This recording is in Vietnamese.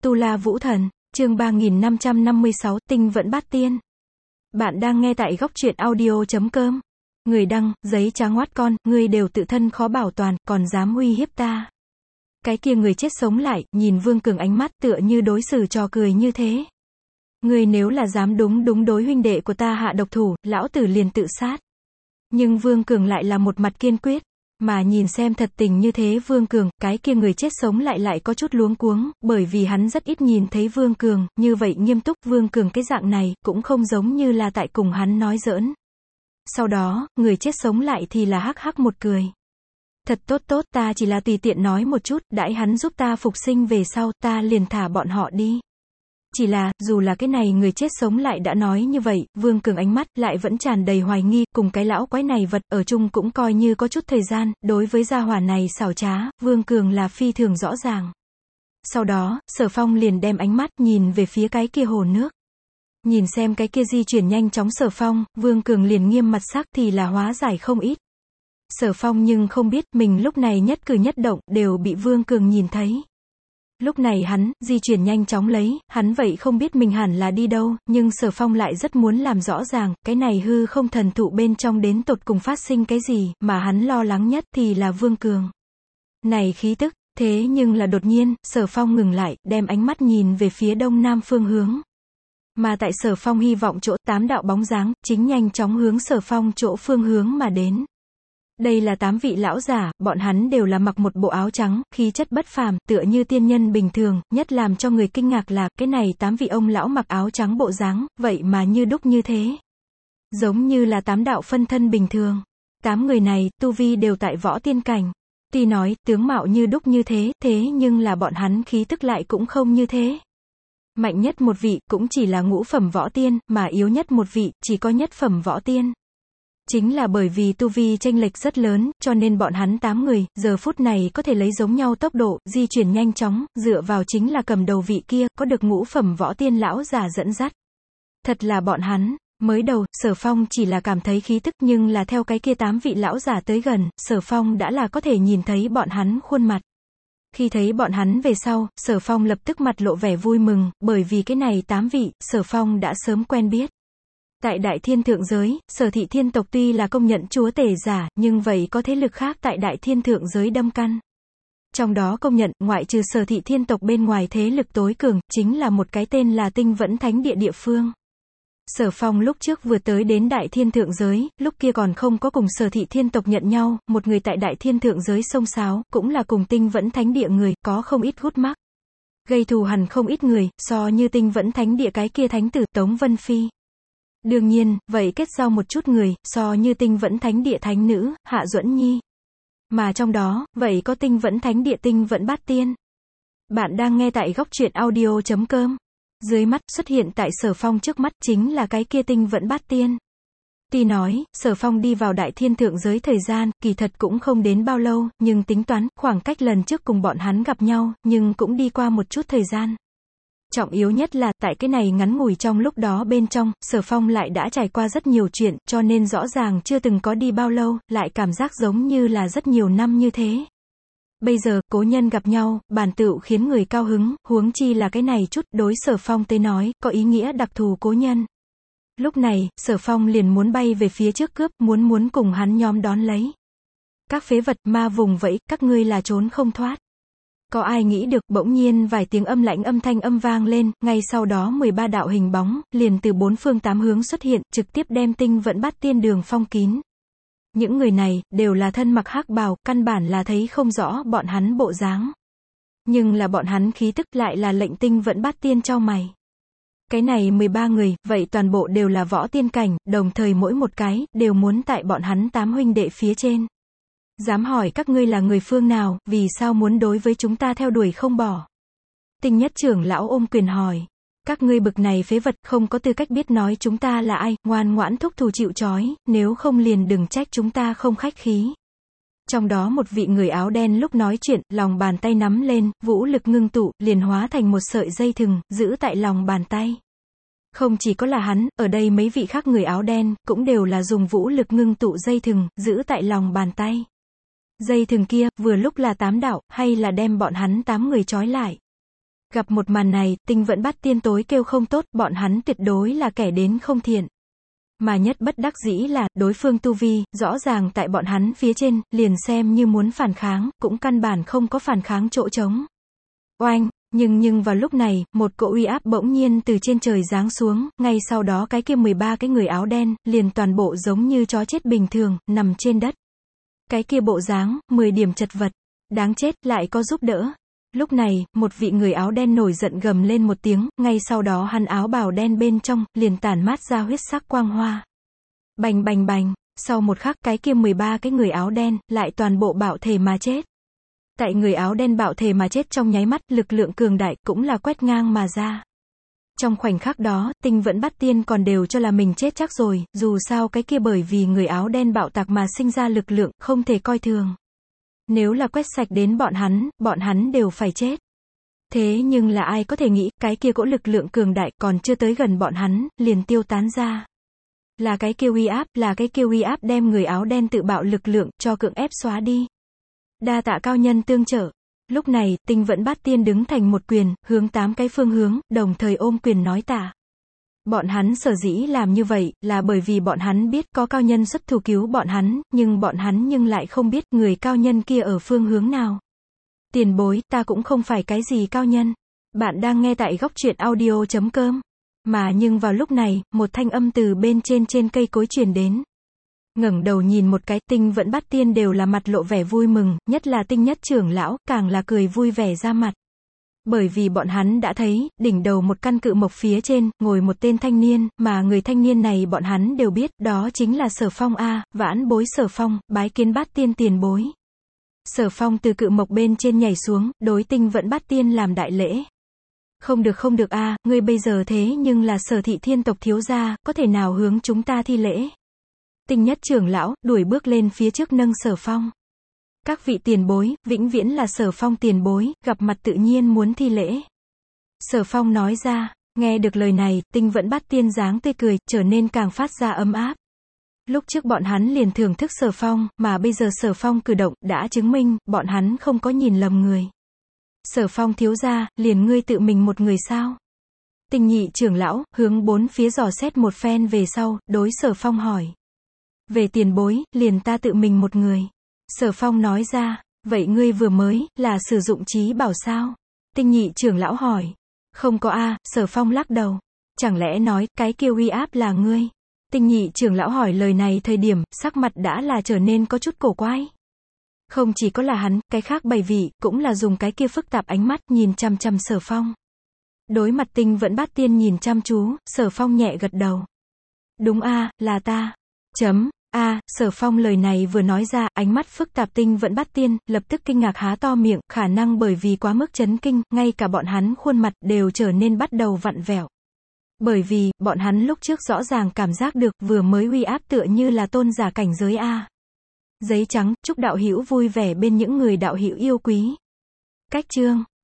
Tu La Vũ Thần, chương 3556, Tinh Vẫn Bát Tiên. Bạn đang nghe tại góc truyện audio.com. Người đăng, giấy trắng ngoát con, ngươi đều tự thân khó bảo toàn, còn dám uy hiếp ta. Cái kia người chết sống lại, nhìn Vương Cường ánh mắt tựa như đối xử trò cười như thế. Ngươi nếu là dám đúng đối huynh đệ của ta hạ độc thủ, lão tử liền tự sát. Nhưng Vương Cường lại là một mặt kiên quyết. Mà nhìn xem thật tình như thế Vương Cường, cái kia người chết sống lại có chút luống cuống, bởi vì hắn rất ít nhìn thấy Vương Cường, như vậy nghiêm túc Vương Cường cái dạng này, cũng không giống như là tại cùng hắn nói giỡn. Sau đó, người chết sống lại thì là hắc hắc một cười. Thật tốt, ta chỉ là tùy tiện nói một chút, đãi hắn giúp ta phục sinh về sau, ta liền thả bọn họ đi. Chỉ là, dù là cái này người chết sống lại đã nói như vậy, Vương Cường ánh mắt lại vẫn tràn đầy hoài nghi, cùng cái lão quái này vật ở chung cũng coi như có chút thời gian, đối với gia hỏa này xảo trá, Vương Cường là phi thường rõ ràng. Sau đó, Sở Phong liền đem ánh mắt nhìn về phía cái kia hồ nước. Nhìn xem cái kia di chuyển nhanh chóng Sở Phong, Vương Cường liền nghiêm mặt sắc thì là hóa giải không ít. Sở Phong nhưng không biết mình lúc này nhất cử nhất động đều bị Vương Cường nhìn thấy. Lúc này hắn, di chuyển nhanh chóng lấy, hắn vậy không biết mình hẳn là đi đâu, nhưng Sở Phong lại rất muốn làm rõ ràng, cái này hư không thần thụ bên trong đến tột cùng phát sinh cái gì, mà hắn lo lắng nhất thì là Vương Cường. Này khí tức, thế nhưng là đột nhiên, Sở Phong ngừng lại, đem ánh mắt nhìn về phía đông nam phương hướng. Mà tại Sở Phong hy vọng chỗ 8 đạo bóng dáng, chính nhanh chóng hướng Sở Phong chỗ phương hướng mà đến. Đây là 8 vị lão giả, bọn hắn đều là mặc một bộ áo trắng, khí chất bất phàm, tựa như tiên nhân bình thường, nhất làm cho người kinh ngạc là, cái này 8 vị ông lão mặc áo trắng bộ dáng, vậy mà như đúc như thế. Giống như là 8 đạo phân thân bình thường. 8 người này, tu vi đều tại võ tiên cảnh. Tuy nói, tướng mạo như đúc như thế, thế nhưng là bọn hắn khí tức lại cũng không như thế. Mạnh nhất một vị, cũng chỉ là ngũ phẩm võ tiên, mà yếu nhất một vị, chỉ có nhất phẩm võ tiên. Chính là bởi vì tu vi chênh lệch rất lớn, cho nên bọn hắn 8 người, giờ phút này có thể lấy giống nhau tốc độ, di chuyển nhanh chóng, dựa vào chính là cầm đầu vị kia, có được ngũ phẩm võ tiên lão giả dẫn dắt. Thật là bọn hắn, mới đầu, Sở Phong chỉ là cảm thấy khí tức nhưng là theo cái kia 8 vị lão giả tới gần, Sở Phong đã là có thể nhìn thấy bọn hắn khuôn mặt. Khi thấy bọn hắn về sau, Sở Phong lập tức mặt lộ vẻ vui mừng, bởi vì cái này 8 vị, Sở Phong đã sớm quen biết. Tại Đại Thiên Thượng Giới, Sở Thị Thiên tộc tuy là công nhận chúa tể giả, nhưng vậy có thế lực khác tại Đại Thiên Thượng Giới đâm căn. Trong đó công nhận, ngoại trừ Sở Thị Thiên tộc bên ngoài thế lực tối cường, chính là một cái tên là Tinh Vẫn Thánh Địa địa phương. Sở Phong lúc trước vừa tới đến Đại Thiên Thượng Giới, lúc kia còn không có cùng Sở Thị Thiên tộc nhận nhau, một người tại Đại Thiên Thượng Giới xông xáo, cũng là cùng Tinh Vẫn Thánh Địa người, có không ít gút mắc. Gây thù hằn không ít người, so như Tinh Vẫn Thánh Địa cái kia thánh tử Tống Vân Phi. Đương nhiên, vậy kết giao một chút người, so như Tinh Vẫn Thánh Địa thánh nữ, Hạ Duẫn Nhi. Mà trong đó, vậy có Tinh Vẫn Thánh Địa Tinh Vẫn Bát Tiên. Bạn đang nghe tại góc truyện audio.com. Dưới mắt, xuất hiện tại Sở Phong trước mắt, chính là cái kia Tinh Vẫn Bát Tiên. Tuy nói, Sở Phong đi vào Đại Thiên Thượng Giới thời gian, kỳ thật cũng không đến bao lâu, nhưng tính toán, khoảng cách lần trước cùng bọn hắn gặp nhau, nhưng cũng đi qua một chút thời gian. Trọng yếu nhất là, tại cái này ngắn ngủi trong lúc đó bên trong, Sở Phong lại đã trải qua rất nhiều chuyện, cho nên rõ ràng chưa từng có đi bao lâu, lại cảm giác giống như là rất nhiều năm như thế. Bây giờ, cố nhân gặp nhau, bản tựu khiến người cao hứng, huống chi là cái này chút, đối Sở Phong tới nói, có ý nghĩa đặc thù cố nhân. Lúc này, Sở Phong liền muốn bay về phía trước cướp, muốn cùng hắn nhóm đón lấy. Các phế vật, ma vùng vẫy, các ngươi là trốn không thoát. Có ai nghĩ được, bỗng nhiên vài tiếng âm lãnh âm thanh âm vang lên, ngay sau đó 13 đạo hình bóng, liền từ 4 phương 8 hướng xuất hiện, trực tiếp đem Tinh Vẫn Bát Tiên đường phong kín. Những người này, đều là thân mặc hắc bào, căn bản là thấy không rõ bọn hắn bộ dáng. Nhưng là bọn hắn khí tức lại là lệnh Tinh Vẫn Bát Tiên chau mày. Cái này 13 người, vậy toàn bộ đều là võ tiên cảnh, đồng thời mỗi một cái, đều muốn tại bọn hắn 8 huynh đệ phía trên. Dám hỏi các ngươi là người phương nào, vì sao muốn đối với chúng ta theo đuổi không bỏ? Tinh Nhất trưởng lão ôm quyền hỏi. Các ngươi bực này phế vật, không có tư cách biết nói chúng ta là ai, ngoan ngoãn thúc thủ chịu trói, nếu không liền đừng trách chúng ta không khách khí. Trong đó một vị người áo đen lúc nói chuyện, lòng bàn tay nắm lên, vũ lực ngưng tụ, liền hóa thành một sợi dây thừng, giữ tại lòng bàn tay. Không chỉ có là hắn, ở đây mấy vị khác người áo đen, cũng đều là dùng vũ lực ngưng tụ dây thừng, giữ tại lòng bàn tay. Dây thừng kia, vừa lúc là 8 đạo, hay là đem bọn hắn 8 người trói lại. Gặp một màn này, Tinh Vẫn Bát Tiên tối kêu không tốt, bọn hắn tuyệt đối là kẻ đến không thiện. Mà nhất bất đắc dĩ là, đối phương tu vi, rõ ràng tại bọn hắn phía trên, liền xem như muốn phản kháng, cũng căn bản không có phản kháng chỗ trống. Oanh, nhưng vào lúc này, một cỗ uy áp bỗng nhiên từ trên trời giáng xuống, ngay sau đó cái kia 13 cái người áo đen, liền toàn bộ giống như chó chết bình thường, nằm trên đất. Cái kia bộ dáng, 10 điểm chật vật, đáng chết, lại có giúp đỡ. Lúc này, một vị người áo đen nổi giận gầm lên một tiếng, ngay sau đó hắn áo bào đen bên trong, liền tản mát ra huyết sắc quang hoa. Bành bành bành, sau một khắc cái kia 13 cái người áo đen, lại toàn bộ bạo thể mà chết. Tại người áo đen bạo thể mà chết trong nháy mắt, lực lượng cường đại cũng là quét ngang mà ra. Trong khoảnh khắc đó, Tinh Vẫn Bát Tiên còn đều cho là mình chết chắc rồi, dù sao cái kia bởi vì người áo đen bạo tạc mà sinh ra lực lượng, không thể coi thường. Nếu là quét sạch đến bọn hắn đều phải chết. Thế nhưng là ai có thể nghĩ, cái kia cỗ lực lượng cường đại còn chưa tới gần bọn hắn, liền tiêu tán ra. Là cái kia uy áp đem người áo đen tự bạo lực lượng, cho cưỡng ép xóa đi. Đa tạ cao nhân tương trợ. Lúc này, Tinh Vẫn Bát Tiên đứng thành một quyền, hướng 8 cái phương hướng, đồng thời ôm quyền nói tạ. Bọn hắn sở dĩ làm như vậy, là bởi vì bọn hắn biết có cao nhân xuất thủ cứu bọn hắn, nhưng bọn hắn lại không biết người cao nhân kia ở phương hướng nào. Tiền bối, ta cũng không phải cái gì cao nhân. Bạn đang nghe tại góc truyện audio.com. Mà nhưng vào lúc này, một thanh âm từ bên trên cây cối truyền đến. Ngẩng đầu nhìn một cái, Tinh Vẫn Bát Tiên đều là mặt lộ vẻ vui mừng, nhất là Tinh Nhất trưởng lão, càng là cười vui vẻ ra mặt. Bởi vì bọn hắn đã thấy, đỉnh đầu một căn cự mộc phía trên, ngồi một tên thanh niên, mà người thanh niên này bọn hắn đều biết, đó chính là Sở Phong a, vãn bối Sở Phong, bái kiến Bát Tiên tiền bối. Sở Phong từ cự mộc bên trên nhảy xuống, đối Tinh Vẫn Bát Tiên làm đại lễ. Không được a, ngươi bây giờ thế nhưng là Sở thị thiên tộc thiếu gia, có thể nào hướng chúng ta thi lễ. Tinh Nhất trưởng lão, đuổi bước lên phía trước nâng Sở Phong. Các vị tiền bối, vĩnh viễn là Sở Phong tiền bối, gặp mặt tự nhiên muốn thi lễ. Sở Phong nói ra, nghe được lời này, Tinh Vẫn Bát Tiên dáng tươi cười, trở nên càng phát ra ấm áp. Lúc trước bọn hắn liền thưởng thức Sở Phong, mà bây giờ Sở Phong cử động, đã chứng minh, bọn hắn không có nhìn lầm người. Sở Phong thiếu gia, liền ngươi tự mình một người sao? Tinh Nhị trưởng lão, hướng bốn phía dò xét một phen về sau, đối Sở Phong hỏi. Về tiền bối, liền ta tự mình một người. Sở Phong nói ra, vậy ngươi vừa mới, là sử dụng trí bảo sao? Tinh Nhị trưởng lão hỏi. Không có a, Sở Phong lắc đầu. Chẳng lẽ nói, cái kia uy áp là ngươi? Tinh Nhị trưởng lão hỏi lời này thời điểm, sắc mặt đã là trở nên có chút cổ quái. Không chỉ có là hắn, cái khác 7 vị, cũng là dùng cái kia phức tạp ánh mắt, nhìn chăm chăm Sở Phong. Đối mặt Tinh Vẫn Bát Tiên nhìn chăm chú, Sở Phong nhẹ gật đầu. Đúng a, là ta. Sở Phong lời này vừa nói ra, ánh mắt phức tạp Tinh Vẫn Bát Tiên, lập tức kinh ngạc há to miệng, khả năng bởi vì quá mức chấn kinh, ngay cả bọn hắn khuôn mặt đều trở nên bắt đầu vặn vẹo. Bởi vì, bọn hắn lúc trước rõ ràng cảm giác được, vừa mới uy áp tựa như là tôn giả cảnh giới a. Giấy trắng, chúc đạo hữu vui vẻ bên những người đạo hữu yêu quý. Cách chương